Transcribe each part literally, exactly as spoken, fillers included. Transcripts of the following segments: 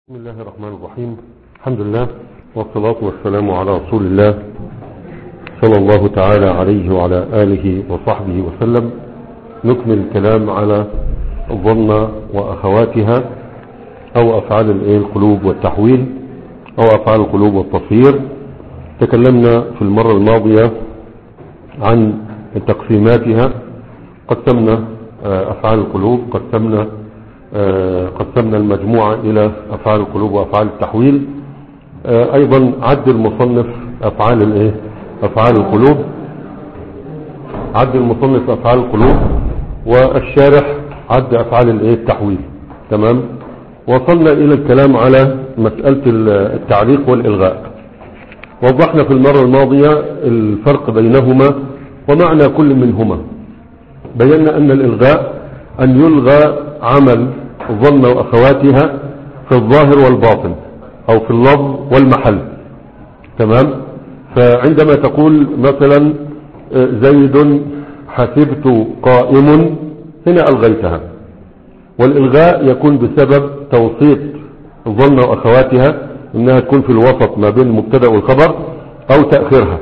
بسم الله الرحمن الرحيم. الحمد لله والصلاة والسلام على رسول الله صلى الله تعالى عليه وعلى آله وصحبه وسلم. نكمل الكلام على الظن وأخواتها أو أفعال القلوب والتحويل أو أفعال القلوب والتصوير. تكلمنا في المرة الماضية عن تقسيماتها، قسمنا أفعال القلوب، قسمنا قسمنا المجموعة إلى أفعال القلوب وأفعال التحويل. أيضا عد المصنف أفعال الإيه؟ أفعال القلوب، عد المصنف أفعال القلوب، والشارح عد أفعال الإيه؟ التحويل. تمام. وصلنا إلى الكلام على مسألة التعليق والإلغاء. وضحنا في المرة الماضية الفرق بينهما ومعنى كل منهما. بينا أن الإلغاء أن يلغى عمل الظن وأخواتها في الظاهر والباطن أو في اللفظ والمحل. تمام. فعندما تقول مثلا زيد حسبت قائم، هنا ألغيتها. والإلغاء يكون بسبب توسيط الظن وأخواتها، إنها تكون في الوسط ما بين المبتدأ والخبر أو تأخيرها.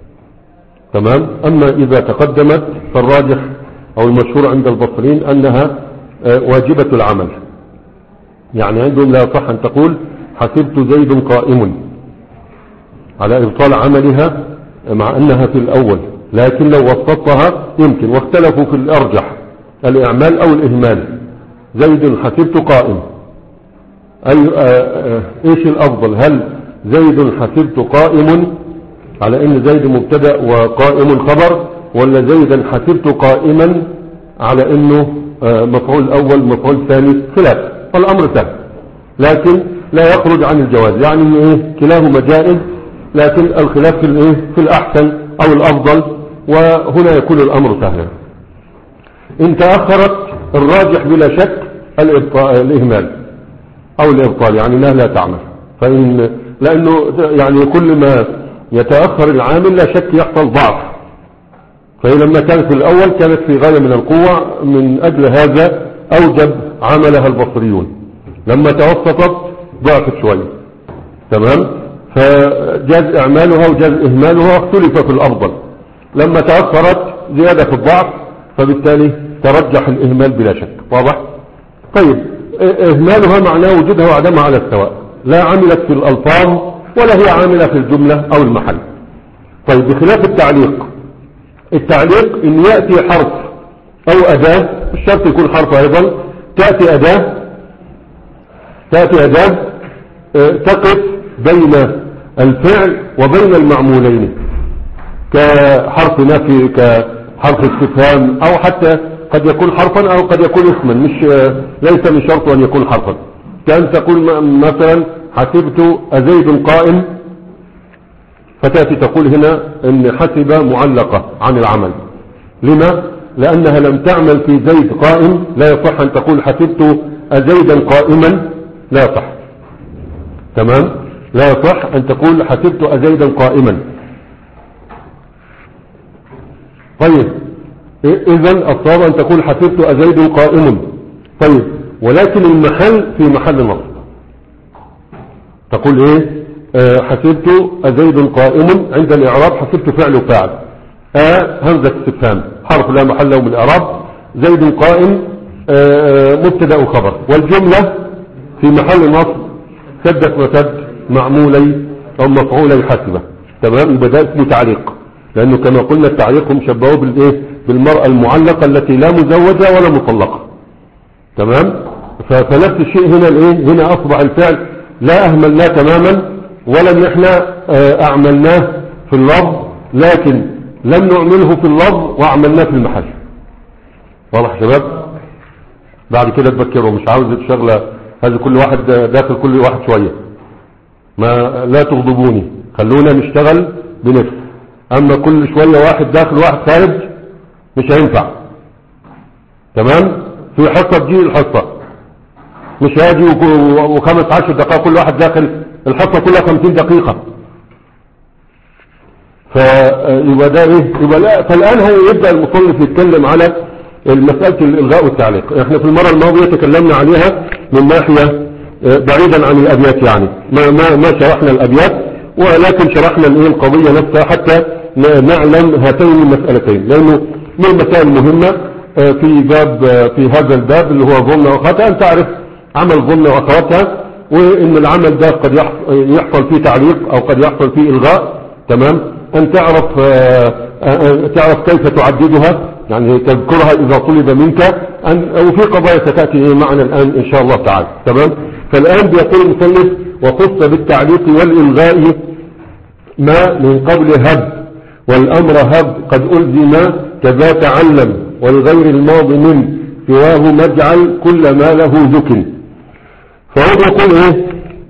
تمام. أما إذا تقدمت فالراجح أو المشهور عند البصريين أنها واجبة العمل، يعني عندهم لا يصح أن تقول حسبت زيد قائم على إبطال عملها مع أنها في الأول، لكن لو وسطتها يمكن. واختلفوا في الأرجح الإعمال أو الإهمال. زيد حسبت قائم، أي إيش الأفضل؟ هل زيد حسبت قائم على أن زيد مبتدأ وقائم خبر، ولا زيدا حسبت قائما على أنه مفعول أول مفعول ثاني؟ خلاف. فالأمر سهل لكن لا يخرج عن الجواز، يعني إيه؟ كلاهما جائز، لكن الخلاف في الإيه؟ في الأحسن أو الأفضل، وهنا يكون الأمر سهلا. إن تأخرت الراجح بلا شك الإهمال أو الإبطال، يعني لا لا تعمل. فإن لأنه يعني كل ما يتأخر العامل لا شك يحصل ضعف، فهي لما كانت في الأول كانت في غاية من القوة، من أجل هذا أوجب عملها البصريون. لما توسطت ضعفت شوية. تمام. فجاز إعمالها وجاز إهمالها، واختلف في الأفضل. لما تأخرت زيادة في الضعف، فبالتالي ترجح الإهمال بلا شك. واضح؟ طيب، إهمالها معناه وجودها وعدمها على السواء، لا عملت في الألفاظ ولا هي عاملة في الجملة أو المحل. طيب، بخلاف التعليق. التعليق إن يأتي حرف أو أداة، الشرط يكون حرف أيضا، تأتي أداة تأتي أداة تقف بين الفعل وبين المعمولين، كحرف نفي، كحرف استفهام، أو حتى قد يكون حرفا أو قد يكون اسما، مش ليس من شرط أن يكون حرفا. كأن تقول مثلا حسبت أزيد قائم، فتأتي تقول هنا ان حسب معلقة عن العمل. لما؟ لأنها لم تعمل في زيد قائم. لا يصح أن تقول حسبت أزيدا قائما، لا يصح. تمام. لا يصح أن تقول حسبت أزيدا قائما. طيب، إذن الصواب أن تقول حسبت أزيد قائم. طيب، ولكن المحل في محل نصب. تقول ايه؟ أه حسبت أزيد قائم، عند الإعراب حسبت فعل وفاعل. أه همزة استفهام حرف لا محل له من الإعراب. زيد قائم أه مبتدأ وخبر، والجملة في محل نصب سدت وسد معمولي أو مفعولي حسبة. تمام. يبقى ده اسمه تعليق، لأنه كما قلنا التعليق هم شبهوه بالإيه؟ بالمرأة المعلقة التي لا مزوجة ولا مطلقة. تمام. فنفس الشيء هنا الإيه؟ هنا أصبح الفعل لا أهملناه تماما، ولم احنا اعملناه في اللفظ، لكن لم نعمله في اللفظ واعملناه في المحل. واضح يا شباب؟ بعد كده تفكروا، مش عاوز الشغلة هذا كل واحد داخل كل واحد شوية. ما لا تغضبوني، خلونا نشتغل بنفس. اما كل شوية واحد داخل واحد خارج مش هينفع. تمام. في حصة تجي الحصة مش هاجي وخمس عشر دقائق كل واحد داخل الحصة كلها خمسين دقيقة. فيبقى ده ايه؟ يبقى لا. فالآن هيبدأ المصنف يتكلم على المسألة الإلغاء والتعليق. احنا في المرة الماضية تكلمنا عليها من ناحية بعيدا عن الأبيات يعني ما, ما, ما شرحنا الأبيات ولكن شرحنا الايه القضية نفسها حتى نعلم هاتين المسألتين، لأنه من المسائل المهمة في باب في هذا الباب اللي هو ظن وأخواتها أن تعرف عمل ظن وأخواتها، وإن العمل ده قد يحصل فيه تعليق أو قد يحصل فيه إلغاء. تمام. أن تعرف تعرف كيف تعددها، يعني تذكرها إذا طلب منك أن وفي قضايا ستأتي معنا الآن إن شاء الله تعالى. تمام. فالآن بيقول المصنف وخص بالتعليق والإلغاء ما من قبل هب والأمر هب قد ألزم كذا تعلم والغير الماضي من سواه مجعل كل ما له ذكر. فهو يقول ايه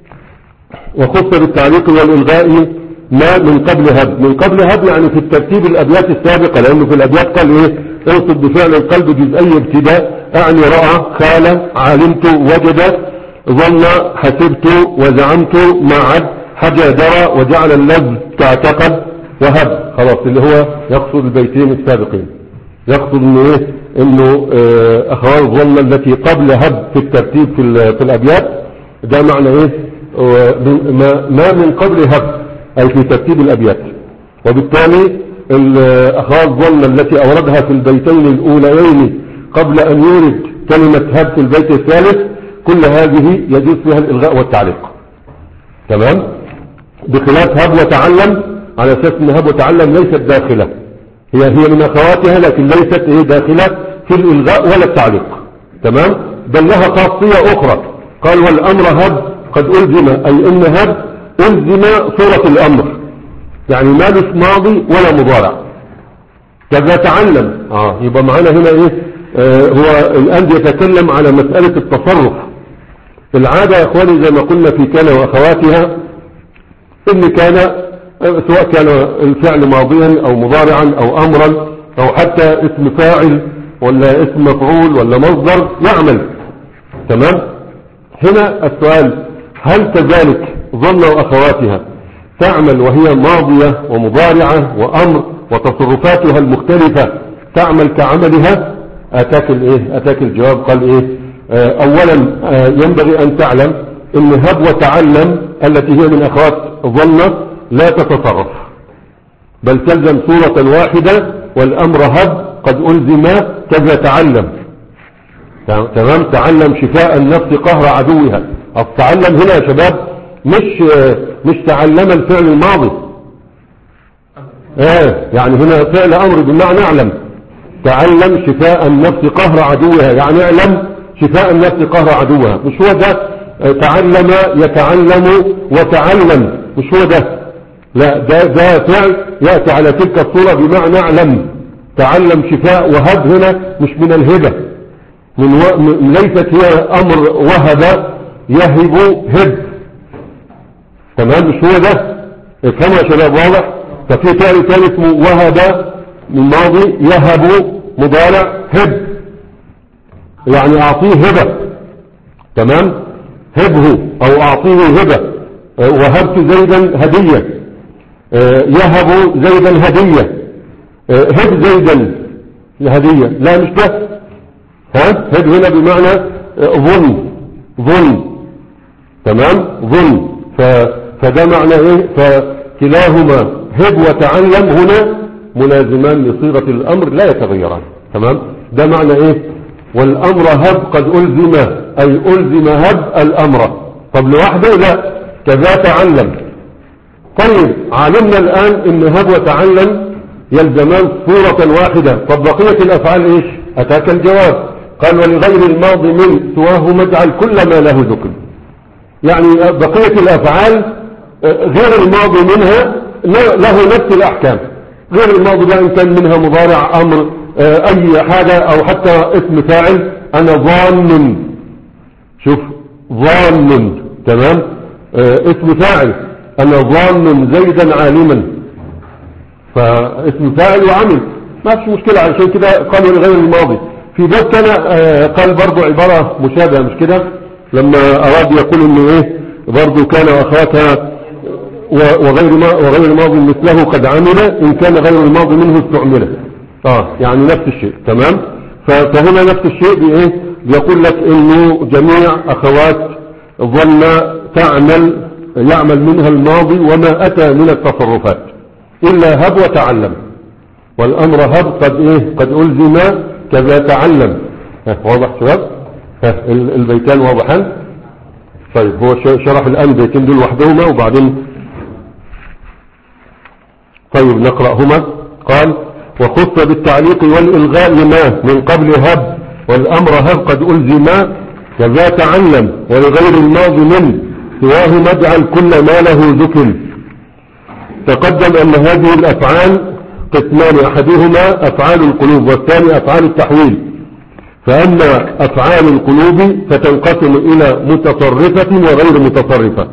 وخص بالتعليق والإلغاء ما من قبل هب. من قبل هب يعني في الترتيب الأبيات السابقة، لأنه في الأبيات قال ايه انصب بفعل القلب جزئي ابتداء أعني رأى خال علمت وجد ظن حسبت وزعمت معد حجى درى وجعل اللذ كاعتقد وهب. خلاص اللي هو يقصد البيتين السابقين، يقصد انه ايه انه اه اخوات الظن التي قبل هب في الترتيب في, في الابيات ده معنى ايه اه ما, ما من قبل هب اي في ترتيب الابيات. وبالتالي اخوات الظن التي اوردها في البيتين الاوليين قبل ان يورد كلمة هب في البيت الثالث كل هذه يجوز فيها الالغاء والتعليق. تمام. بخلاف هب وتعلم على اساس ان هب وتعلم ليست داخلة، هي هي من اخواتها لكن ليست ايه داخلة في الالغاء ولا التعليق. تمام. بل لها خاصية اخرى، قال والامر هب قد الزم اي ان هب الزم صورة الامر، يعني ما مش ماضي ولا مضارع. كذا تعلم اه يبقى معانا هنا ايه آه هو الان يتكلم على مسألة التصرف. في العادة يا اخواني زي ما قلنا في كان واخواتها ان كان سواء كان الفعل ماضيا او مضارعا او امرا او حتى اسم فاعل ولا اسم مفعول ولا مصدر يعمل. تمام. هنا السؤال هل كذلك ظن واخواتها تعمل وهي ماضية ومضارعة وامر وتصرفاتها المختلفة تعمل كعملها؟ اتاك الايه اتاك الجواب قال ايه آه اولا آه ينبغي ان تعلم ان هب وتعلم التي هي من اخوات ظن لا تتصرف بل تلزم صورة واحدة، والامر هب قد الزم كذا تعلم. تمام. تعلم شفاء النفس قهر عدوها. التعلم هنا يا شباب مش مش تعلم الفعل الماضي ايه يعني هنا فعل امر بمعنى اعلم. تعلم شفاء النفس قهر عدوها يعني اعلم شفاء النفس قهر عدوها. مش هو ده تعلم يتعلم وتعلم، مش هو ده، لا ده ده فعل يأتي على تلك الصورة بمعنى اعلم. تعلم شفاء وهب هنا مش من الهبة، من و... ليست هي امر وهب يهب هب. تمام. مش هو ده. افهموا يا شباب واضح. ففي فعل ثاني اسمه وهب من ماضي يهب مضارع هب يعني اعطيه هبة. تمام. هبه او اعطيه هبة. وهبت زيدا هدية. يهب زيدا هدية. هب زيدا هدية. لا مش ده. ها هب هنا بمعنى ظن ظن. تمام. ظن. ف... فده معنى ايه فكلاهما هب وتعلم هنا ملازمان لصيغة الامر لا يتغيران. تمام. ده معنى ايه والامر هب قد الزم اي الزم هب الامر. طب لوحده لا كذا تعلم. طيب علمنا الان ان هب وتعلم يلزمان صورة واحدة. طب بقية الافعال ايش؟ اتاك الجواب قال ولغير الماضي من سواه مجعل كل ما له ذكر. يعني بقية الافعال غير الماضي منها له نفس الاحكام. غير الماضي ده ان كان منها مضارع امر اي حاجة او حتى اسم فاعل. انا ظان شوف ظان. تمام. اسم فاعل انا ظان زيدا عالما فاسم فاعل وعمل ما فيش مشكلة. عشان كده قالوا لغير الماضي. في باب كان قال برضو عبارة مشابهة مش كده لما اراد يقول انه ايه برضو كان واخواتها وغير ما وغير الماضي مثله قد عمل ان كان غير الماضي منه استعمله. اه يعني نفس الشيء. تمام. فهنا نفس الشيء بايه بيقول لك انه جميع اخوات ظل تعمل يعمل منها الماضي وما أتى من التصرفات إلا هب وتعلم، والأمر هب قد إيه قد ألزم كذا تعلم. واضح شباب؟ البيتان واضحان؟ طيب هو شرح الآن بيتين دول وحدهما وبعدين طيب نقرأهما. قال وخص بالتعليق والإلغاء ما من قبل هب والأمر هب قد ألزم كذا تعلم، ولغير الماضي من سواه مجعل كل ما له ذكر. تقدم أن هذه الأفعال قسمان، أحدهما أفعال القلوب والثاني أفعال التحويل. فأما أفعال القلوب فتنقسم إلى متصرفة وغير متصرفة.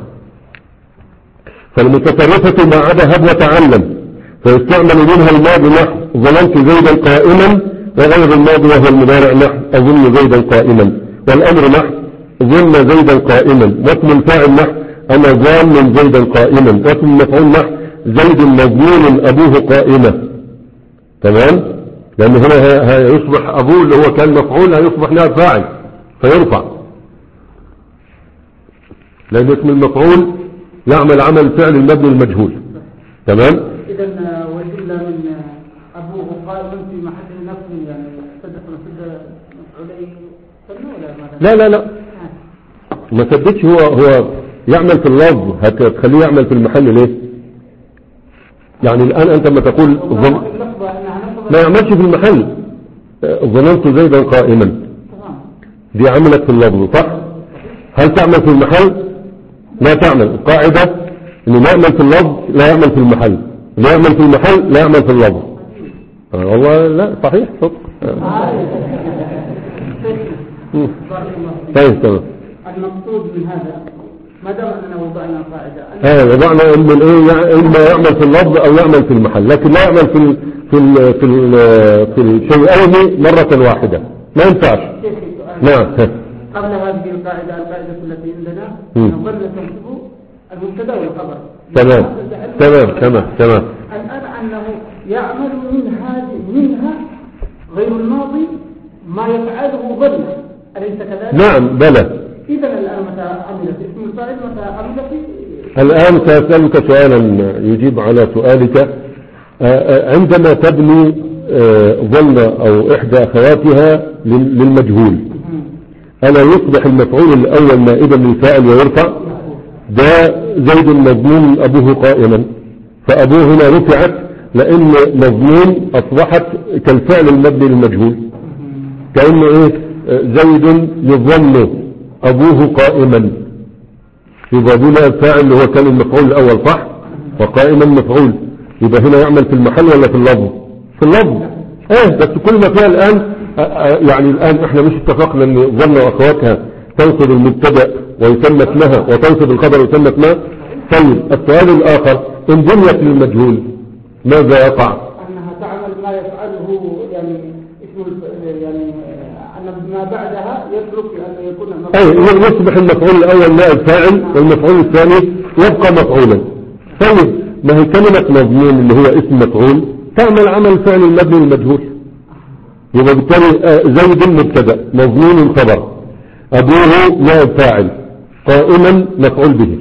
فالمتصرفة ما عدا هب وتعلم فيستعمل منها الماضي نحو ظننت زيدا قائما، وغير الماضي وهو المضارع نحو أظن زيدا قائما، والأمر نحو ظن زيدا قائما، واسم الفاعل نحو أنا ظان زيدا قائما، واسم المفعول نحو زيد مظنون أبوه قائمة. تمام؟ لأن هنا هيصبح أبوه اللي هو كان مفعول هيصبح لها فاعل فيرفع، لأن اسم المفعول يعمل عمل فعل المبني المجهول. تمام؟ إذا وجدنا من أبوه قائما في محل نفسه، يعني سدد مسد مفعولين ولا ماذا؟ لا لا لا ما سددش، هو هو يعمل في اللفظ، هتخليه يعمل في المحل ليه؟ يعني الآن أنت لما تقول ظن ما يعملش في المحل. ظننت زيدا قائما دي عملت في اللفظ صح؟ هل تعمل في المحل؟ لا تعمل. القاعدة انه لا يعمل في اللفظ لا يعمل في المحل، لا يعمل في المحل لا يعمل في اللفظ. آه والله لا صحيح صدق. طيب تمام. المقصود من هذا ما دام اننا وضعنا قاعده اه وضعنا ان الايه اما يعمل في اللفظ او يعمل في المحل، لكن لا يعمل في ال في ال في ال في الشيئين مرة واحدة ما ينفعش. نعم. قبل هذه القاعده القاعده التي عندنا نظل تنصب المبتدا والخبر. تمام تمام تمام تمام. الان انه يعمل من هذه منها غير الماضي ما يفعله ظن، أليس كذلك؟ نعم بلى. إذا الآن متى عملت اسم الفاعل متى عملت؟ الآن سأسألك سؤالا يجيب على سؤالك. عندما تبني ظن أو إحدى أخواتها للمجهول ألا يصبح المفعول الأول نائبا للفاعل ويرفع؟ ده زيد مظنون أبوه قائما، فأبوه هنا رفعت لأن مظنون أصبحت كالفعل المبني للمجهول، كأنه إيه زيد يظن أبوه قائما، يبقى هنا الفاعل اللي هو كان المفعول الأول صح، وقائما مفعول، يبقى هنا يعمل في المحل ولا في اللفظ؟ في اللفظ. ايه بس كل ما فيها الآن يعني الآن احنا مش اتفقنا ان ظن واخواتها تنصب المبتدا ويسمى اسمها وتنصب الخبر ويسمى اسمها. طيب السؤال الآخر ان بنيت للمجهول ماذا يقع؟ أنها تعمل ما يفعله يعني اسم يعني أن ما بعدها يترك أن يكون أي يصبح المفعول الأول نائب فاعل والمفعول الثاني يبقى مفعولا. طيب ما هي كلمة مضمون اللي هو اسم مفعول تعمل عمل فعل المبني المجهول، يبقى بالتالي زيد مبتدا مضمون خبر أبوه نائب فاعل قائما مفعول به.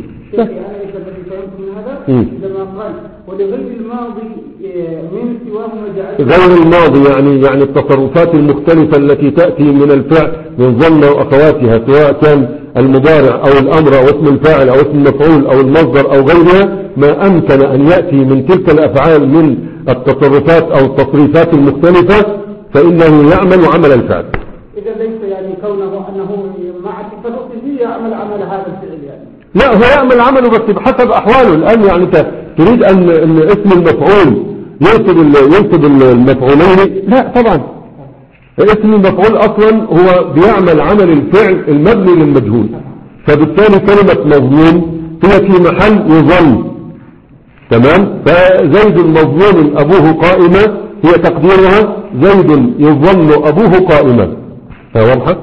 عندما قال ولغير الماضي من سواه مجعل غير الماضي يعني يعني التصرفات المختلفة التي تأتي من الفعل من ظن وأخواتها سواء كان المضارع أو الأمر أو اسم الفاعل أو اسم المفعول أو المصدر أو غيرها، ما أمكن أن يأتي من تلك الأفعال من التصرفات أو التصريفات المختلفة فإنه يعمل عمل الفعل. إذا ليس يعني كونه أنه مع تصرفه يعمل عمل هذا الفعل يعني. لا هو يعمل عمله بس بحسب أحواله. الآن يعني أنت تريد أن, أن اسم المفعول ينصب ينصب المفعولين؟ لا طبعا. اسم المفعول أصلا هو بيعمل عمل الفعل المبني للمجهول، فبالتالي كلمة مظلوم هي في محل يظن. تمام. فزيد مظلوم أبوه قائمة هي تقديرها زيد يظن أبوه قائمة. واضحة؟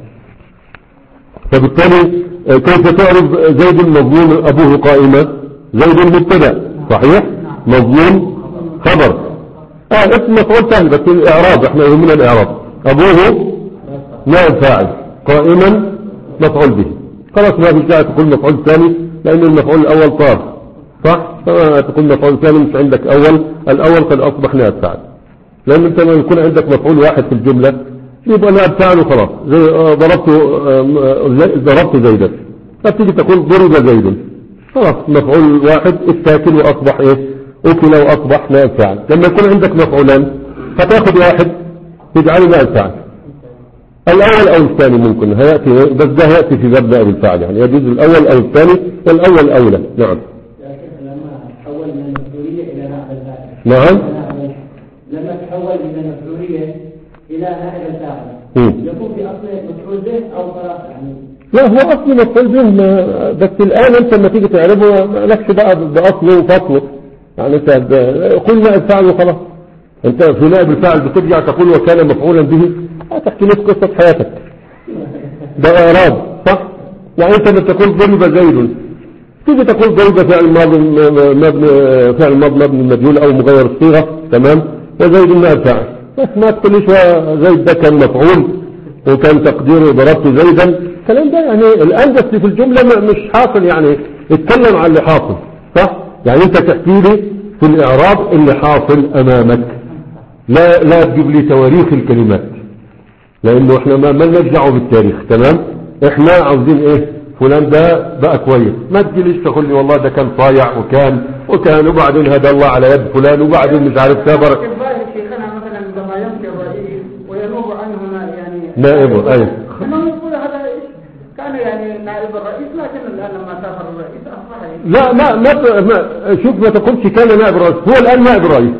فبالتالي كيف تعرف زيد مظلوم أبوه قائمة؟ زيد مبتدا صحيح، مظلوم خبر. اه اسم مفعول ثاني بس الإعراب احنا يهمنا الإعراب. أبوه نائب فاعل قائما مفعول به. خلاص ما في داعي تقول مفعول ثاني لأن المفعول الأول طار، صح؟ فما تقول مفعول ثاني مش عندك أول، الأول قد أصبح نائب فاعل، لأن أنت لما يكون عندك مفعول واحد في الجملة يبقى نائب فاعل وخلاص. زي ضربت ضربت زيدا، فتيجي تقول ضرب زيد، خلاص مفعول واحد الساكن وأصبح إيه؟ أكل وأصبح نائب فاعل. لما يكون عندك مفعولان فتاخذ واحد تجعله نائب فاعل، الأول أو الثاني ممكن هيأتي، بس ده هيأتي في باب نائب الفاعل، يعني يجوز الأول أو الثاني، والأول أولى. نعم. لما تحول من المفعولية إلى نائب الفاعل. نعم. لما تحول من المفعولية إلى نائب الفاعل يكون في أصل مفعول به أو خلاص يعني. لا هو أصل مفعول به، بس الآن أنت لما تيجي تعرفه مالكش بقى بأصله وفصله، يعني أنت قل نائب فاعل وخلاص. أنت في نائب الفاعل بترجع تقول وكان مفعولا به، هتحكي لك قصة حياتك، ده إعراب صح؟ يعني أنت بتقول ضرب زيد، تيجي تقول ضرب فعل ماضي مبني، فعل ماضي مبني مدلول أو مغير الصيغة، تمام؟ وزيد نائب فاعل، بس ما تقوليش زيد ده كان مفعول وكان تقديره ضربت زيدا، الكلام ده يعني الآن بس في الجملة مش حاصل، يعني اتكلم عن اللي حاصل، صح؟ يعني أنت تحكي لي في الإعراب اللي حاصل أمامك، لا لا تجيب لي تواريخ الكلمات، لأنه احنا ما ما نرجعه بالتاريخ، تمام؟ احنا عاوزين ايه؟ فلان ده بقى كويس، ما تجيليش تقول لي والله ده كان صايع وكان وكان وبعدين هدى الله على يد فلان وبعدين مش عارف كبر. شيخنا مثلا عندما يمشي الرئيس وينوب عنه يعني نائبه، ايوه. ما يقول هذا كان يعني نائب الرئيس، لكن الآن لما سافر الرئيس أصبح يعني. لا ما ما, ما شوف ما تقولش كان نائب الرئيس، هو الآن نائب الرئيس.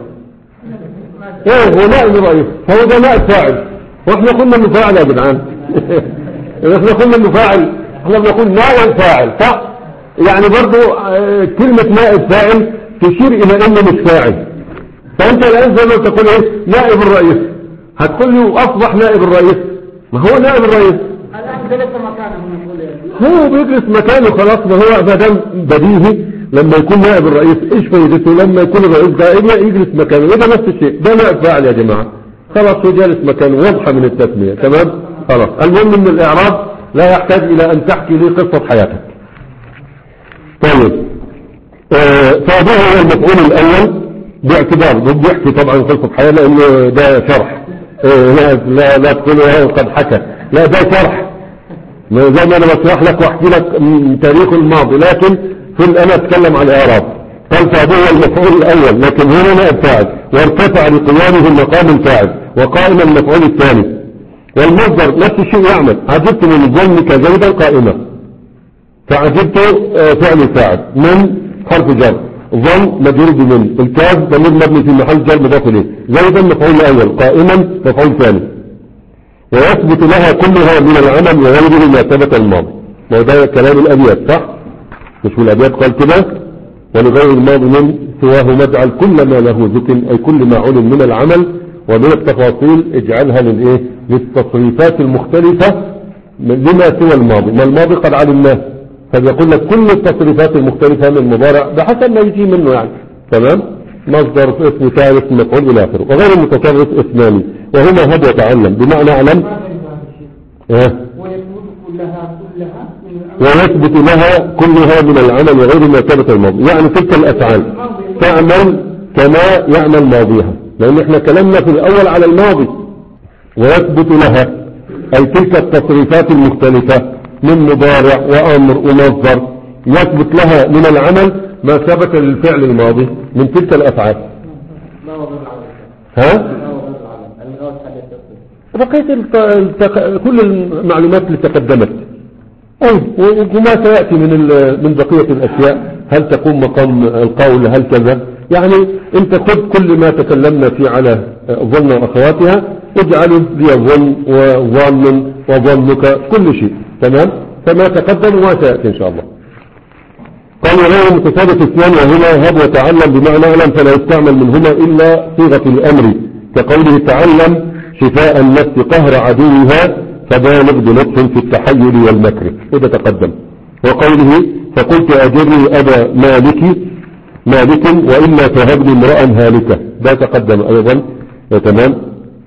ايه هو نائب الرئيس، هو ده نائب فاعل، واحنا قلنا انه فاعل يا جدعان. احنا قلنا انه فاعل، احنا بنقول نائب فاعل، صح؟ يعني برضو اه كلمة نائب فاعل تشير الى انه مش فاعل، فانت الان زي ما تقول ايه؟ نائب الرئيس، هتقول لي اصبح نائب الرئيس، ما هو نائب الرئيس الآن جلس مكانه، هو بيجلس مكانه خلاص، ما هو ما دام بديهي لما يكون نائب الرئيس ايش فايدته لما يكون الرئيس دائما يجلس مكانه، وده نفس الشيء، ده نائب فاعل يا جماعة، خلاص هو جالس مكانه، واضحة من التسمية، تمام؟ خلاص المهم ان الاعراب لا يحتاج الى ان تحكي لي قصة حياتك. طيب آه فهذا هو المفعول الاول باعتبار بيحكي طبعا قصة حياة لانه ده شرح، آه لا لا, لا تقول قد حكى، لا ده شرح زي ما انا بشرح لك واحكي لك تاريخ الماضي، لكن في انا اتكلم عن الاعراب. قال فهذا هو المفعول الاول، لكن هنا نائب فاعل وارتفع لقيامه مقام الفاعل وقائما المفعول الثاني، والمصدر نفس الشيء يعمل، عجبت من ظنك زيدا قائمة، فعجبت فعل الفاعل من حرف جر، ظن مجرور بمن، الكاف ضمير مبني في محل جر مضاف اليه، زيدا مفعول الاول قائما مفعول ثاني، ويثبت لها كلها من العمل وغيره ما ثبت الماضي. وده كلام الابيات صح؟ مش في الابيات قال كده؟ ولغير الماضي من سواه مجعل كل ما له ذكر، اي كل ما علم من العمل ومن التفاصيل اجعلها للايه؟ للتصريفات المختلفة لما سوى الماضي، ما الماضي قد علمناه، فبيقول لك كل التصريفات المختلفة من المضارع بحسب ما يجي منه يعني، تمام؟ مصدر اسم ثالث مفعول الى اخره، وغير المتصرف اسماني وهما هب وتعلم بمعنى علم اه ويثبت لها كلها من العمل وغير ما ثبت الماضي، يعني تلك الافعال تعمل كما يعمل ماضيها، لان احنا كلامنا في الاول على الماضي. ويثبت لها اي تلك التصريفات المختلفة من مضارع وامر ومصدر، يثبت لها من العمل ما ثبت للفعل الماضي من تلك الافعال. ها؟ بقيت التق... كل المعلومات اللي تقدمت أي وما سيأتي من من بقية الأشياء، هل تقوم مقام القول هل كذا، يعني انت خذ كل ما تكلمنا فيه على ظن وأخواتها اجعله لي ظن وظن وظنك كل شيء، تمام؟ فما تقدم وما سيأتي إن شاء الله. قال وغير متصرف اثنان وهما هب وتعلم بمعنى علم، فلا يستعمل منهما إلا صيغة الأمر كقوله تعلم شفاء النفس قهر عدوها فبالغ بلطف في التحيل والمكر، وده تقدم. وقوله فقلت أجرني أبا مالك مالك وإلا فهبني امرأ هالكة، ده تقدم أيضا، تمام.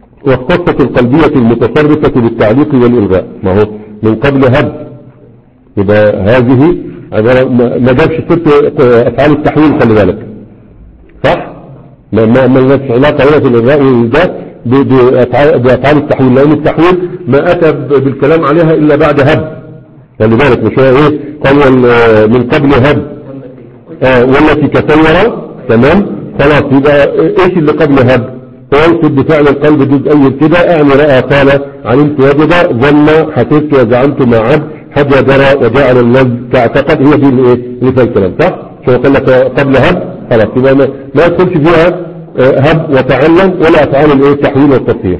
واختصت القلبية المتصرفة بالتعليق والإلغاء، ما هو من قبل هب يبقى هذه عبارة ما جابش ست افعال التحويل، خلي بالك صح؟ ما ما ما لناش علاقة هنا في الإلغاء والإلغاء بأفعال التحويل، لأن التحويل ما أتى بالكلام عليها إلا بعد هب. خلي بالك مش هو إيه قال من قبل هب آه والتي كسيرة، تمام خلاص. يبقى إيش اللي قبل هب؟ وينصب بفعل القلب جزئي كده، أعني رأى قال علمت وجد ظن حسبت وزعمت مع عبد هدى درى وجعل اللذ تعتقد، هي دي اللي إيه اللي في الكلام صح؟ شو قال لك قبل هب خلاص. يبقى ما, ما يدخلش فيها هب وتعلم ولا أفعال الايه التحويل والتصحيح.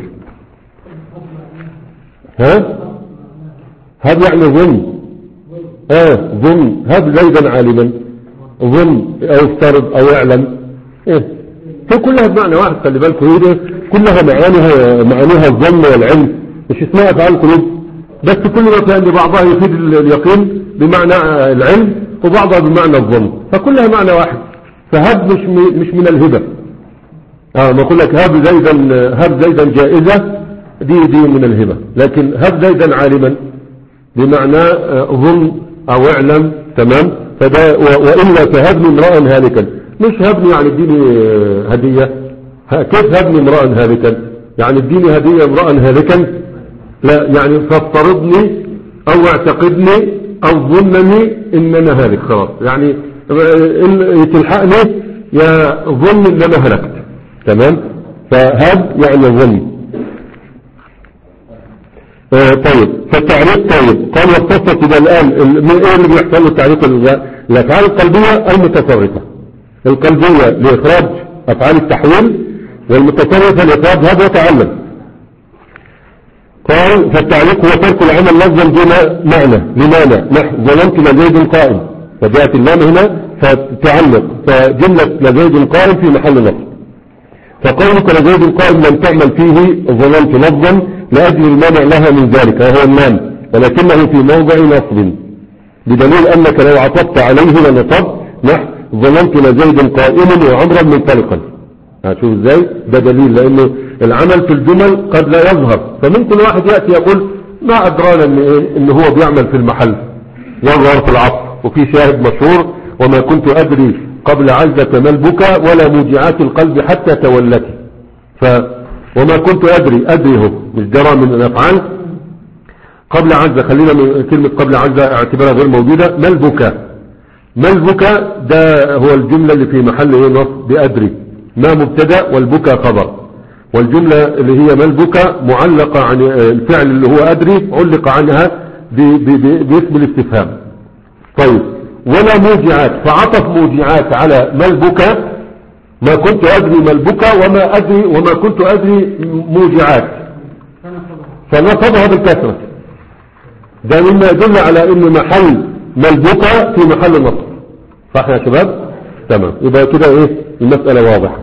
ها هب يعني ظن اه ظن هب زيدا عالما ظن او افترض او اعلم ايه هي كلها بمعنى واحد. خلي بالكم هي كلها معانيها معانيها الظن والعلم، مش اسمها افعال القلوب بس، كل ما كان بعضها يفيد اليقين بمعنى العلم وبعضها بمعنى الظن، فكلها معنى واحد. فهب مش مش من الهبة. اه ما اقول لك هب زيدا هب زيدا جائزة دي دي من الهبة، لكن هب زيدا عالما بمعنى ظن او اعلم، تمام. فده والا فهبني امرأ هالكا، مش هبني يعني اديني هدية. كيف هبني امرأ هالكا؟ يعني اديني هدية امرأ هالكا؟ لا، يعني فافترضني او اعتقدني او ظنني ان انا هالك خلاص، يعني تلحقني يا ظن ان انا هلكت، تمام. فهب يعني ظن. آه طيب فالتعريف طيب قال واختصت الى الان ايه اللي بيحصل له تعريف الافعال القلبيه المتصرفه، القلبيه لاخراج افعال التحويل والمتصرفه لاخراج هب وتعلم. قال فالتعليق هو ترك العمل لفظا دون معنى لمانع نحو ظننت لزيد قائم، فجاءت اللام هنا فتعلق، فجملة لزيد قائم في محل نصب. فقولك لزيد قائم لم تعمل فيه ظننت لفظا لأجل المانع لها من ذلك وهو اللام، ولكنه في موضع نصب، بدليل أنك لو عطفت عليه لنصب نحو ظننت لزيد قائم وعمرا منطلقا. هتشوف ازاي ده دليل، لأنه العمل في الجمل قد لا يظهر، فممكن واحد يأتي يقول ما أدرانا إن, إيه؟ إن هو بيعمل في المحل، يظهر في العطف. وفي شاهد مشهور وما كنت أدري قبل عزة ما البكى ولا موجعات القلب حتى تولت. ف وما كنت أدري أدري هو مش درى من الأفعال قبل عزة، خلينا من كلمة قبل عزة اعتبارها غير موجودة. ما البكى ما البكى ده هو الجملة اللي في محل ايه نصب بأدري، ما مبتدا والبكى خبر، والجملة اللي هي ما البكى معلقة عن الفعل اللي هو أدري علق عنها باسم الاستفهام. طيب ولا موجعات، فعطف موجعات على ما البكى، ما كنت أدري ما البكى وما أدري وما كنت أدري موجعات، فنصبها بالكسرة. ده مما يدل على ان محل ما البكى في محل نصب، صح يا شباب؟ تمام. يبقى كده ايه المسألة واضحة.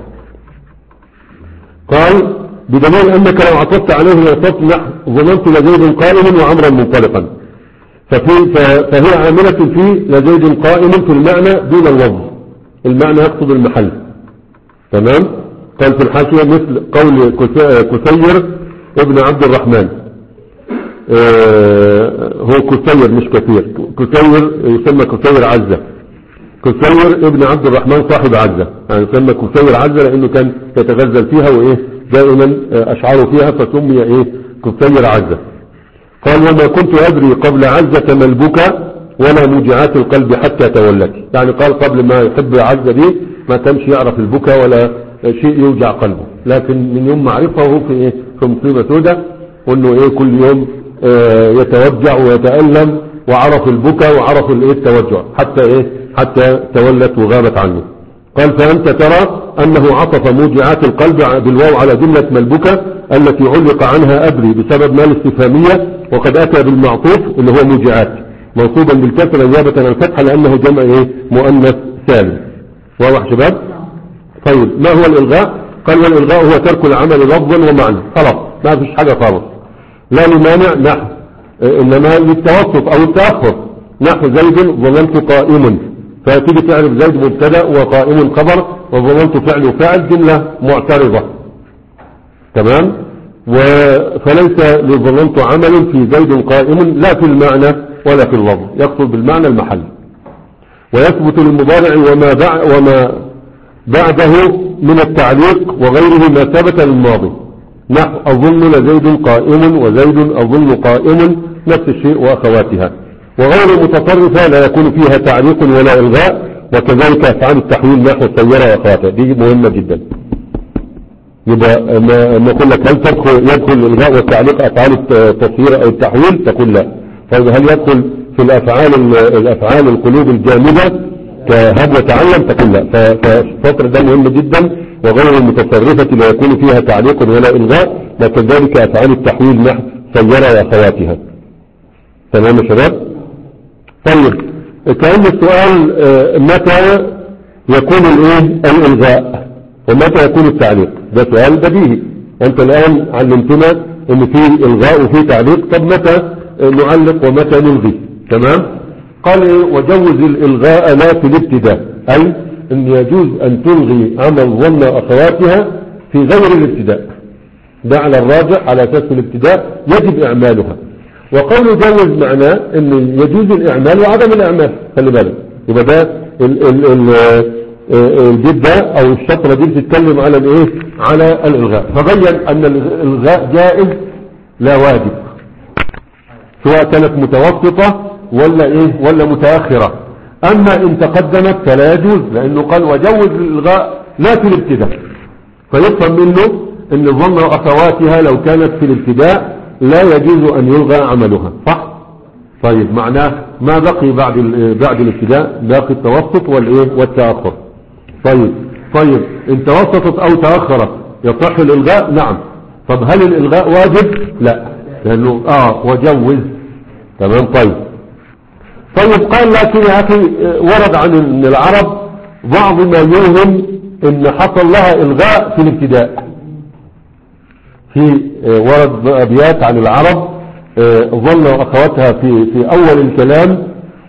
قال بدليل انك لو عطفت عليه نصبت نحو ظننت لزيد قائم وعمرا منطلقا، ففي فهي عاملة في لزيد قائم في المعنى دون اللفظ، المعنى يقصد المحل، تمام. قال في الحاشية مثل قول كسير ابن عبد الرحمن، آه هو كسير مش كثير، كسير يسمى كسير عزة، كسير ابن عبد الرحمن صاحب عزة، يعني يسمى كسير عزة لانه كان يتغزل فيها وايه دائما اشعاره فيها فسمي ايه كسير عزة. قال وما كنت ادري قبل عزة ما البكى ولا موجعات القلب حتى تولت، يعني قال قبل ما يحب عزة دي ما كانش يعرف البكى ولا شيء يوجع قلبه، لكن من يوم ما عرفه هو في ايه في مصيبة سودة، وانه ايه كل يوم اه يتوجع ويتألم، وعرف البكى وعرف الايه التوجع حتى ايه حتى تولت وغابت عنه. قال فأنت ترى أنه عطف موجعات القلب بالواو على جملة ما البكى التي علق عنها أدري بسبب ما الاستفهامية، وقد أتى بالمعطوف اللي هو موجعات موصوبا بالكسر نيابة عن الفتحة لأنه جمع ايه مؤنث سالم. واضح شباب؟ طيب ما هو الإلغاء؟ قال والإلغاء هو ترك العمل لفظا ومعنى، خلاص ما فيش حاجة خالص، لا لمانع نحو، إنما للتوسط أو التأخر، نحو زيد ظننت قائم، فتيجي تعرف زيد مبتدا وقائم خبر وظننت فعل وفاعل جملة معترضة، تمام. فليس لظننت عمل في زيد قائم لا في المعنى ولا في اللفظ، يقصد بالمعنى المحل. ويثبت للمضارع وما بعد وما بعده من التعليق وغيره ما ثبت للماضي، نحو أظن لزيد قائم وزيد أظن قائم، نفس الشيء وأخواتها. وغير متصرفة لا يكون فيها تعليق ولا إلغاء، وكذلك أفعال التحويل نحو سيرة وأخواتها، دي مهمة جدا. يبقى ما أقول لك هل تدخل يدخل الإلغاء والتعليق أفعال التصوير أو التحويل؟ تقول لا. طيب هل يدخل في الأفعال الأفعال القلوب الجامدة كهب وتعلم؟ تقول لا. فالسطر ده مهم جدا. وغير المتصرفة لا يكون فيها تعليق ولا إلغاء، وكذلك أفعال التحويل نحو سيرة وأخواتها. تمام يا شباب؟ طيب كأن السؤال متى يكون الايه الإلغاء ومتى يكون التعليق؟ ده سؤال بديهي. أنت الآن علمتنا إن في إلغاء وفي تعليق، طب متى نعلق ومتى نلغي؟ تمام؟ قال وجوز الإلغاء لا في الابتداء، أي إن يجوز أن تلغي عمل ظن أخواتها في غير الابتداء. ده على الراجح، على أساس الابتداء يجب إعمالها. وقول جوز معناه إن يجوز الإعمال وعدم الإعمال. خلي بالك، يبقى ده البيت ده أو الشطرة دي بتتكلم على الإيه؟ على الإلغاء. فبين أن الإلغاء جائز لا واجب، سواء كانت متوسطة ولا إيه ولا متأخرة. أما إن تقدمت فلا يجوز، لأنه قال وجوز الإلغاء لا في الابتداء، فيفهم منه أن ظن أخواتها لو كانت في الابتداء لا يجوز أن يلغى عملها، صح؟ طيب معناه ما بقي بعد بعد الابتداء؟ باقي التوسط والإيه والتأخر. طيب طيب إن توسطت أو تأخرت يصح الإلغاء؟ نعم. طب هل الإلغاء واجب؟ لا، لأنه آه وجوز. تمام. طيب طيب قال لكن يا أخي ورد عن العرب بعض ما يوهم إن حصل لها إلغاء في الابتداء. في ورد أبيات عن العرب ظن أخواتها في في أول الكلام،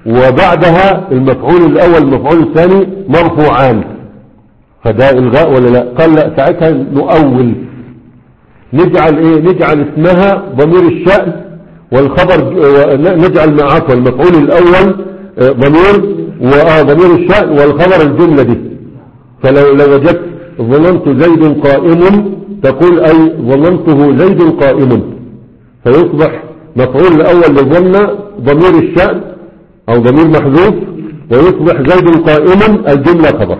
وبعدها المفعول الأول المفعول الثاني مرفوعان، فده إلغاء ولا لا؟ قال لا، ساعتها نؤول، نجعل إيه؟ نجعل اسمها ضمير الشأن والخبر، نجعل معاه المفعول الأول ضمير وضمير الشأن والخبر الجملة دي. فلو لو وجدت ظننت زيد قائم تقول أي ظننته زيد قائم، فيصبح مفعول الأول لظن ضمير الشأن أو ضمير محذوف، ويصبح زيد قائم الجملة خبر.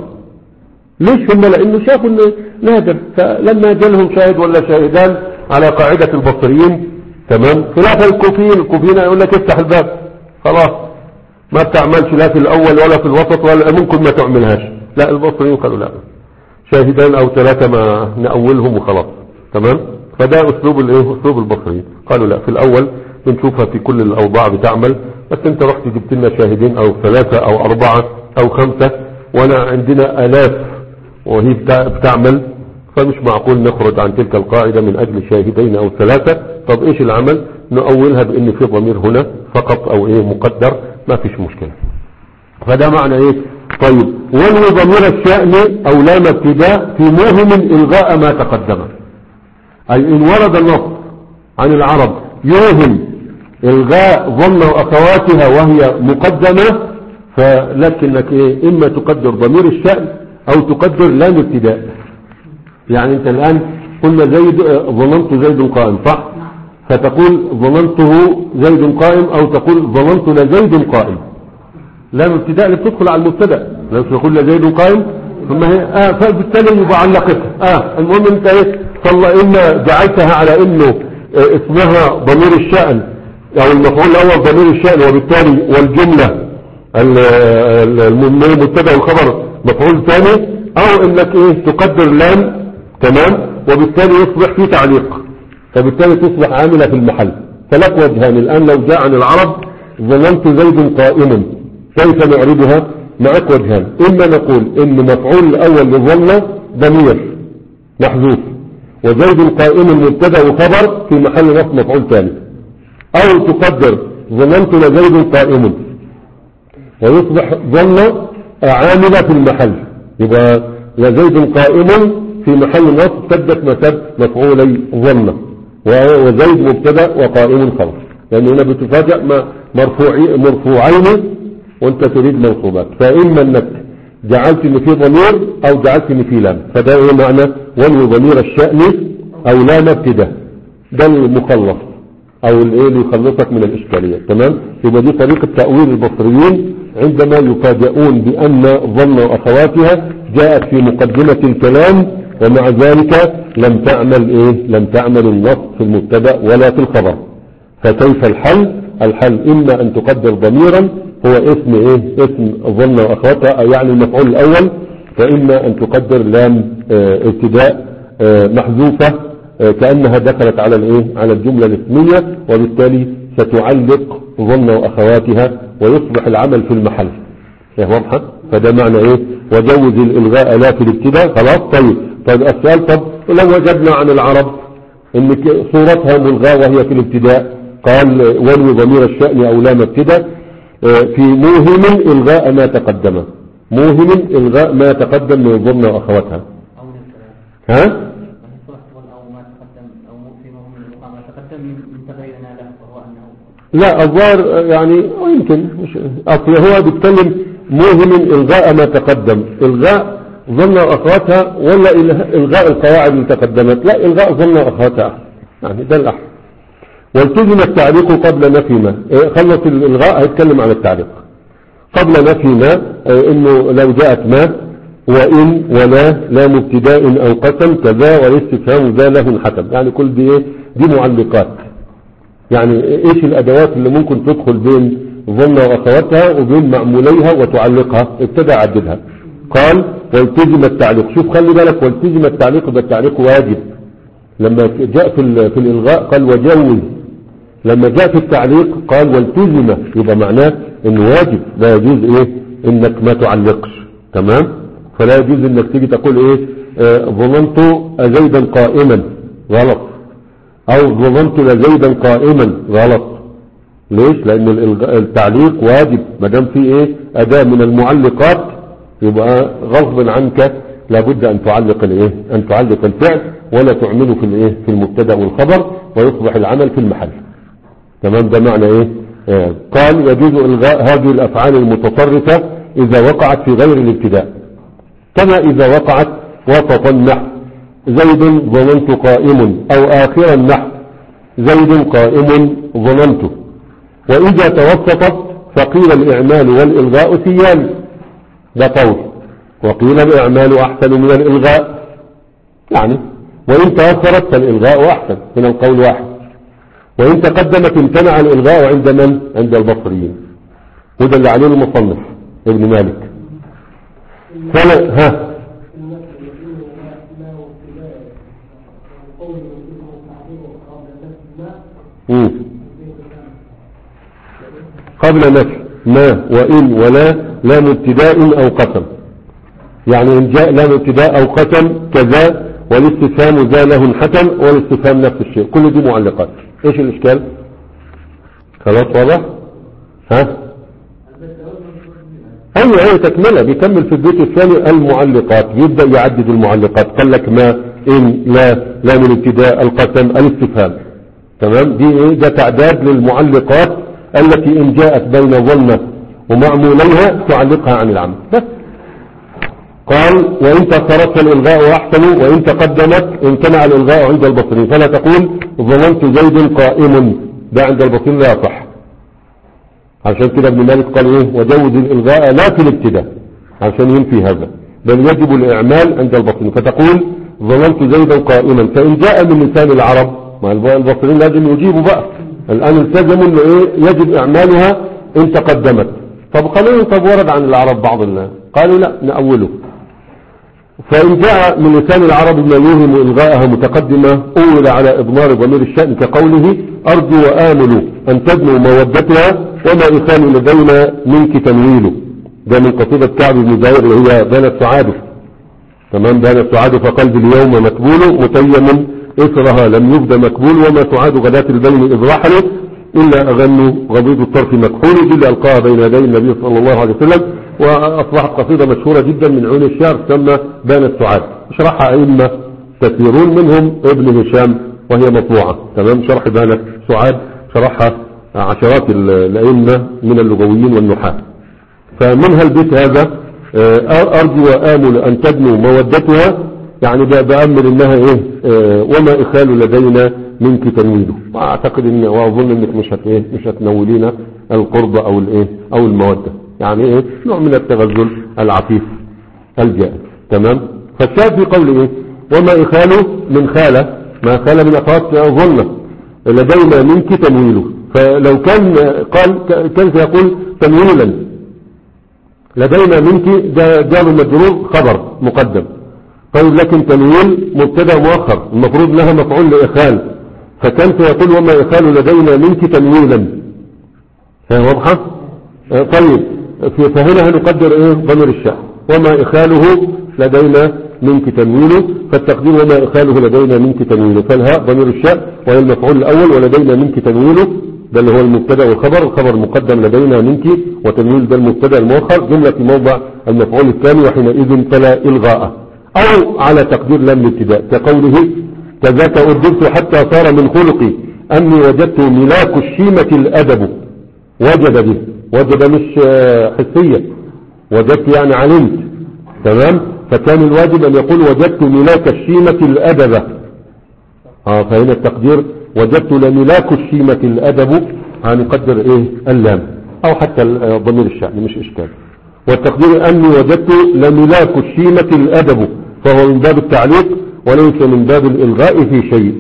ليش هم؟ لأنه شافوا إنه نادر، فلما جالهم شاهد ولا شاهدان على قاعدة البصريين، تمام، خلاف الكوفيين. الكوفيين يقول لك افتح الباب خلاص، ما بتعملش لا في الأول ولا في الوسط ولا ممكن ما تعملهاش. لا، البصريين قالوا لا، شاهدان أو ثلاثة ما نأولهم وخلاص. تمام. فده أسلوب الايه أسلوب البصريين. قالوا لا، في الأول بنشوفها في كل الأوضاع بتعمل، بس انت رحت جبت لنا شاهدين أو ثلاثة أو أربعة أو خمسة، وانا عندنا آلاف وهي بتعمل، فمش معقول نخرج عن تلك القاعدة من أجل شاهدين أو ثلاثة. طب إيش العمل؟ نؤولها بأن في ضمير هنا فقط أو إيه مقدر، ما فيش مشكلة. فده معنى إيه؟ طيب ولو ضمير الشأن أو لام ابتداء في موهم إلغاء ما تقدم، أي إن ورد النص عن العرب يوهم إلغاء ظن أخواتها وهي مقدمة، فلكنك إيه؟ إما تقدر ضمير الشأن أو تقدر لام ابتداء. يعني انت الآن قلنا زيد ظننت زيد قائم، صح؟ فتقول ظننته زيد قائم أو تقول ظننت لزيد قائم. لام ابتداء اللي بتدخل على المبتدا، لو تقول لزيد قائم ثم هي اه فبالتالي يبقى علقتها. اه المهم انت ايه؟ صلى اما جعلتها على انه اه اسمها ضمير الشأن او المفعول الاول ضمير الشأن، وبالتالي والجملة المبتدا والخبر مفعول ثاني، او انك ايه تقدر لام، تمام، وبالتالي يصبح في تعليق، فبالتالي تصبح عاملة في المحل. فلك وجهان الآن لو جاء عن العرب ظننت زيد قائم، كيف نعربها؟ معك وجهان، إما نقول إن مفعول الأول لظن ضمير محذوف، وزيد قائم مبتدا وخبر في محل نصب مفعول ثاني، أو تقدر ظننت لزيد قائم ويصبح ظن عاملة في المحل، يبقى لزيد قائم في محل نصب سدت مسد مفعولي ظن، وزيد مبتدا وقائم خبر، لأنه هنا بتفاجأ ما مرفوعي مرفوعين وانت تريد منصوبات، فإما انك جعلت ان في ضمير او جعلت ان في لام، فده ايه معنى ولو ضمير الشأن او لام ابتداء، ده المخلص او الايه اللي يخلصك من الاشكالية. تمام، يبقى دي طريقة تأويل البصريين عندما يفاجئون بان ظن واخواتها جاءت في مقدمة الكلام ومع ذلك لم تعمل ايه لم تعمل النص في المبتدا ولا في الخبر. فكيف الحل؟ الحل اما ان تقدر ضميرا هو اسم ايه اسم ظن واخواتها يعني المفعول الاول، فاما ان تقدر لام اه ابتداء اه محذوفة اه كأنها دخلت على الايه على الجملة الاسمية، وبالتالي ستعلق ظن واخواتها ويصبح العمل في المحل. ايه واضحة؟ فده معنى ايه وجوز الالغاء لا في الابتداء. خلاص طيب طيب السؤال، طب لو وجدنا عن العرب ان صورتها ملغاة وهي في الابتداء، قال ولو ضمير الشأن او لام ابتداء في موهم الغاء ما تقدم، موهم الغاء ما تقدم من ظن واخواتها. ها لا الظاهر يعني ويمكن مش اصل هو بيتكلم موهم الغاء ما تقدم، الغاء ظن واخواتها ولا الغاء القواعد اللي تقدمت؟ لا الغاء ظن واخواتها يعني ده الاحسن. والتزم التعليق قبل نفي ما، خلص الالغاء هيتكلم عن التعليق قبل نفي ما، انه لو جاءت ما وان ولا لا مبتداء او قسم كذا والاستفهام ذا له حتم، يعني كل دي ايه دي معلقات، يعني ايش الادوات اللي ممكن تدخل بين ظن واخواتها وبين معموليها وتعلقها، ابتدى عددها. قال والتزم التعليق، شوف خلي بالك والتزم التعليق ده التعليق واجب، لما جاء في, في الالغاء قال وجوز، لما جاء في التعليق قال والتزم، يبقى معناه انه واجب لا يجوز ايه انك ما تعلقش. تمام، فلا يجوز انك تيجي تقول ايه آه ظننت زيدا قائما، غلط، او ظننت لزيدا قائما، غلط. ليش؟ لان التعليق واجب، ما دام في ايه اداة من المعلقات يبقى غصبا عنك لابد ان تعلق الايه ان تعلق الفعل ولا تعمله في الايه في المبتدا والخبر ويصبح العمل في المحل. تمام، ده معنى ايه آه. قال يجوز الغاء هذه الافعال المتصرفة اذا وقعت في غير الابتداء، كما اذا وقعت وسط النحو زيد ظننت قائم، او اخر النحو زيد قائم ظننت. واذا توسطت فقيل الاعمال والالغاء سيان، ده قول، وقيل الاعمال احسن من الالغاء، يعني وان تأخرت فالالغاء احسن من القول واحد، وان تقدمت امتنع الالغاء عند من؟ عند البصريين، وده اللي عليه المصنف ابن مالك. فلا ها مم. قبل نفي ما وإن ولا لا مبتداء أو قسم، يعني إن جاء لا مبتداء أو قسم كذا والاستفهام ذا له حتم والاستفهام نفس الشيء، كل دي معلقات. إيش الإشكال؟ خلاص واضح؟ ها؟ أيوة هي تكملة، بيكمل في البيت الثاني المعلقات، يبدأ يعدد المعلقات، قال لك ما إن لا لا من ابتداء القسم الاستفهام. تمام، دي ايه ده تعداد للمعلقات التي ان جاءت بين ظن ومعموليها تعلقها عن العمل بس. قال وان تأخرت الالغاء احسن، وان تقدمت امتنع الالغاء عند البصري، فلا تقول ظننت زيد قائم، ده عند البصري لا يصح. عشان كده ابن مالك قال ايه وجوز الالغاء لا في الابتداء عشان ينفي هذا، بل يجب الاعمال عند البصري، فتقول ظننت زيدا قائما. فان جاء من لسان العرب، ما البصريين لازم يجيبوا بقى، الآن التزموا انه ايه يجب اعمالها ان تقدمت. طب قالوا طب ورد عن العرب بعض الله، قالوا لا نأوله. فإن جاء من لسان العرب ما يوهم إلغاءها متقدمة أول على إضمار ضمير الشأن كقوله أرجو وآمل أن تدنو مودتها وما إخان لدينا منك تنويله، ده من قصيدة كعب بن زهير اللي هي بانت سعاده. تمام، بانت سعاده فقلب اليوم مكبول متيم إثرها لم يبدأ مكبول، وما تعاد غداة البين إذ رحلوا إلا أغنوا غضيض الطرف مكحول، إلا ألقاها بين يدي النبي صلى الله عليه وسلم، وأصبحت قصيدة مشهورة جدا من عيون الشعر تسمى بان السعاد، شرحها أئمة كثيرون منهم ابن هشام وهي مطبوعة. تمام، شرح بان السعاد شرحها عشرات الأئمة من اللغويين والنحاة. فمنها البيت هذا أرجو وآمل أن تدنو مودتها، يعني بأمل إنها إيه وما إخال لدينا منك تنويله. وأعتقد إن وأظن إنك مش هت إيه مش هتنولين القرب أو الإيه أو المودة، يعني إيه نوع من التغزل العفيف الجائز. تمام. فالشاهد في قوله إيه وما إخاله من خالة، ما خالة من أخوات ظلنا لدينا منك تنويله. فلو كان قال كان سيقول تنويلا لدينا منك ده جار مجرور خبر مقدم. طيب لكن تنويل مبتدا مؤخر المفروض لها مفعول لإخال، فكان سيقول وما إخال لدينا منك تنويلا. واضحة؟ طيب فهنا هنقدر ايه ضمير الشأن وما إخاله لدينا منك تنويله، فالتقدير وما إخاله لدينا منك تنويله، فالهاء ضمير الشأن وهي المفعول الأول ولدينا منك تنويله ده اللي هو المبتدا والخبر، الخبر مقدم لدينا منك وتنويل ده المبتدا المؤخر، جملة في موضع المفعول الثاني وحينئذ فلا إلغاء، أو على تقدير لم الابتداء كقوله كذاك أردبت حتى صار من خلقي أني وجدت ملاك الشيمة الأدب. وجد به، وجد مش حسية، وجدت يعني علمت. تمام. فكان الواجب أن يقول وجدت ملاك الشيمة الأدب. آه فهنا التقدير وجدت لملاك الشيمة الأدب، هنقدر ايه اللام او حتى ضمير الشأن مش اشكال. والتقدير اني وجدت لملاك الشيمة الأدب، فهو من باب التعليق وليس من باب الالغاء في شيء.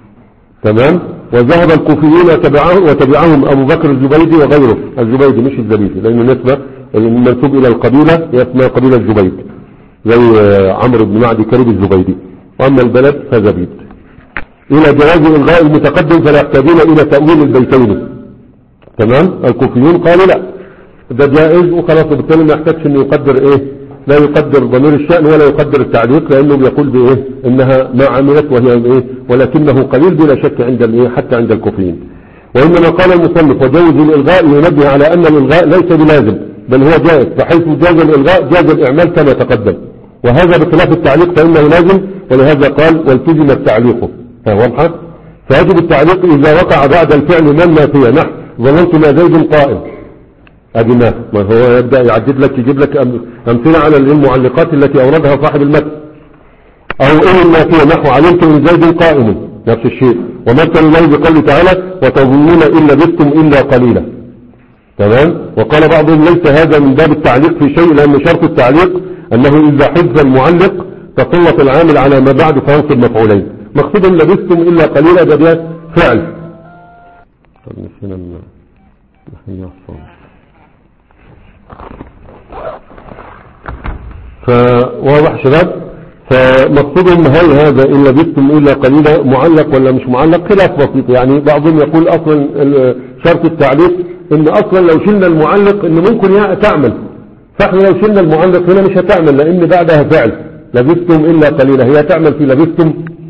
تمام. وذهب الكوفيون وتبعهم ابو بكر الزبيدي وغيره، الزبيدي مش الزبيدي لانه نسبة المنسوب الى القبيلة اسمها قبيلة الزبيد زي عمرو بن معدي كريب الزبيدي، واما البلد فزبيد، الى جواز الغاء المتقدم فلا يحتاجون الى تأويل البيتين. تمام. الكوفيون قالوا لا ده جائز وخلاص، وبالتالي ما يحتاجش انه يقدر ايه لا يقدر ضمير الشأن ولا يقدر التعليق، لانه بيقول بايه انها ما عملت وهي ايه ولكنه قليل بلا شك عند الايه حتى عند الكوفيين. وانما قال المصنف وجوز الالغاء ينبه على ان الالغاء ليس بلازم بل هو جائز، فحيث جاز الالغاء جاز الاعمال كما تقدم، وهذا بخلاف التعليق فانه لازم، ولهذا قال والتزم التعليق. واضحة. فيجب التعليق إذا وقع بعد الفعل من نافية، نحو ظننت ما زيد قائم. أدي ما ما هو يبدأ يعدد لك يجيب لك أمثلة على المعلقات التي أوردها صاحب المتن. أو إن النافية نحو علمت من زيد قائم، نفس الشيء. ومثل الله بقوله تعالى وتظنون إن لبثتم إلا قليلا. تمام. وقال بعضهم ليس هذا من باب التعليق في شيء، لأن شرط التعليق أنه إذا حفظ المعلق تسلط العامل على ما بعد فينصب مفعولين. مقصودا لبثتم إلا قليلا ده ده فعل. طب نسينا نحيي الصوم. فواضح شباب. فمقصودهم هل هذا إن لبثتم إلا قليلا معلق ولا مش معلق؟ خلاف بسيط. يعني بعضهم يقول أصلا شرط التعليق إن أصلا لو شلنا المعلق إن ممكن تعمل، فاحنا لو شلنا المعلق هنا مش هتعمل لأن بعدها فعل لبثتم إلا قليلا، هي تعمل في لبثتم.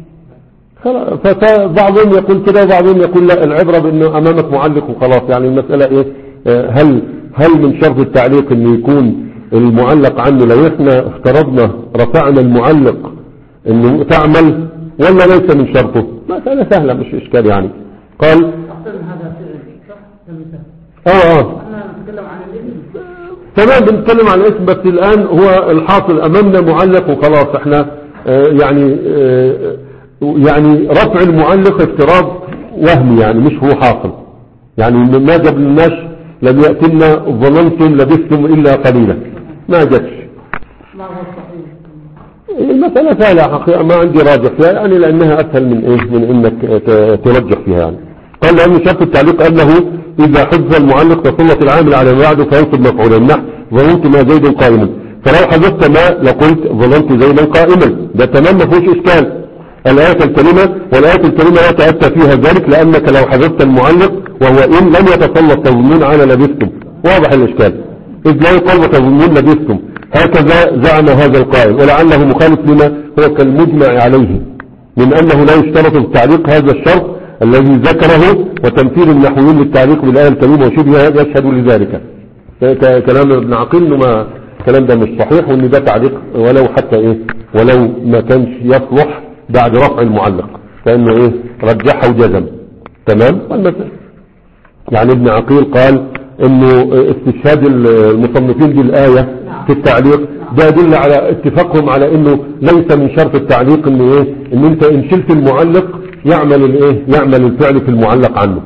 فبعضهم يقول كده وبعضهم يقول لا، العبرة بأنه أمامك معلق وخلاص. يعني المسألة إيه هل هل من شرط التعليق إنه يكون المعلق عنه لو إحنا افترضنا رفعنا المعلق إنه تعمل ولا ليس من شرطه؟ مسألة سهلة مش إشكال. يعني قال هذا صح. اه اه احنا نتكلم عن الاسم. تمام بنتكلم عن الاسم، بس الآن هو الحاصل أمامنا معلق وخلاص. احنا آه يعني آه يعني رفع المعلق افتراض وهمي، يعني مش هو حاصل. يعني ما جبناش لم يأتنا ظننتم لبثتم إلا قليلا، ما جتش. ما هو صحيح. المسألة سهلة حقيقة، ما عندي راجح فيها يعني لأنها أسهل من إيه من إنك ترجح فيها. يعني قال لأن شرط التعليق أنه إذا حفظ المعلق تسلط العامل على ما بعده فينصب مفعولا، نحو ظننت ما زيد قائما. فلو حذفت ما لقلت ظننت زيدا قائما، ده تمام ما فيهوش إشكال. الآية الكريمة والآية الكريمة لا يتأتى فيها ذلك، لأنك لو حذفت المعلق وهو إن لم يتسلط تظنون على لبثتم، واضح الإشكال. إذ لا يقال وتظنون لبثتم، هكذا زعم هذا القائل، ولعله مخالف لما هو كالمجمع عليه من أنه لا يشترط في التعليق هذا الشرط الذي ذكره، وتمثيل النحويين للتعليق بالآية الكريمة وشبهها يشهد لذلك. كلام ابن عقيل إنه ما الكلام ده مش صحيح، وإن ده تعليق ولو حتى إيه ولو ما كانش يصلح بعد رفع المعلق، فإنه إيه رجحه وجزم. تمام. والمسألة يعني ابن عقيل قال انه استشهاد المصنفين بالآية في التعليق ده يدل على اتفاقهم على انه ليس من شرط التعليق انه ايه ان انت ان شلت المعلق يعمل الايه يعمل الفعل في المعلق عنه.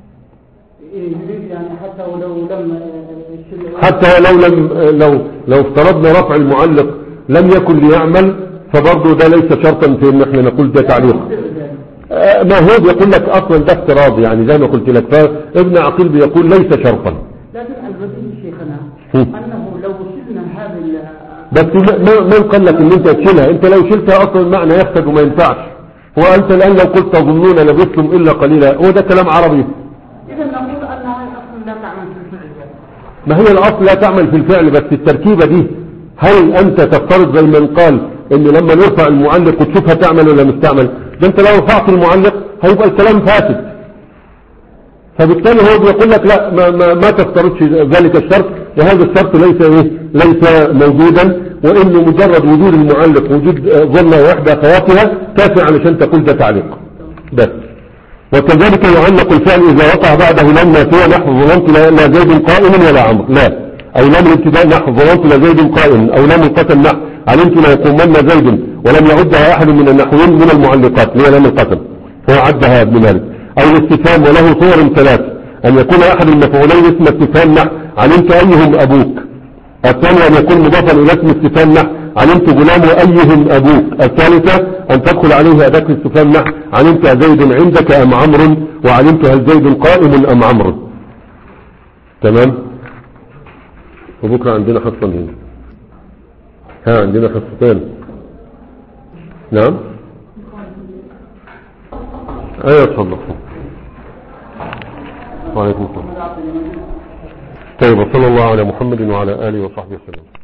يعني حتى ولو لم حتى لو لم لو لو افترضنا رفع المعلق لم يكن ليعمل فبرضه ده ليس شرطا في ان احنا نقول ده تعليق. آه ما هو بيقول لك اصلا ده افتراض يعني زي ما قلت لك، فابن عقيل بيقول ليس شرطا. لكن البديهي شيخنا انه لو شلنا هذه بس من قال لك ان انت تشيلها؟ انت لو شلتها اصلا المعنى يفسد وما ينفعش. هو انت الان لو قلت تظنون لبثتم الا قليلا هو ده كلام عربي. اذا نقول انها اصلا لا تعمل في الفعل. ما هي الاصل لا تعمل في الفعل، بس التركيبة دي هل انت تفترض زي من قال ان لما نرفع المعلق وتشوفها تعمل ولا مش تعمل؟ ده انت لو رفعت المعلق هيبقى الكلام فاسد. فبالتالي هو بيقول لك لا ما, ما, ما تفترضش ذلك الشرط، وهذا الشرط ليس ايه ليس موجودا، وانه مجرد وجود المعلق وجود ظلة واحدة اخواتها كافي علشان تقول ده تعليق بس. وكذلك يعلق الفعل اذا وقع بعده لم نافية نحو ظلمت لا زيد قائم ولا عمرو، لا، او لم الابتداء نحو ظلمت لا زيد قائم، او لم القسم نحو علمت لا يقومن زيد، ولم يعدها احد من النحوين من المعلقات اللي هي لم القسم هو عدها ابن مالك. او الاستفهام وله صور ثلاث، ان يكون احد المفعولين اسم استفهام نحو علمت ايهم ابوك، الثاني ان يكون مضافا الى اسم استفهام نحو علمت غلام ايهم ابوك، الثالثة ان تدخل عليه اداة الاستفهام نحو علمت زيد عندك ام عمرو، وعلمت هل زيد قائم ام عمرو. تمام. وبكرة عندنا حصة هنا، ها عندنا حصتين. نعم ايوه اتفضل. وعليكم السلام. طيب وصلى الله على محمد وعلى آله وصحبه وسلم.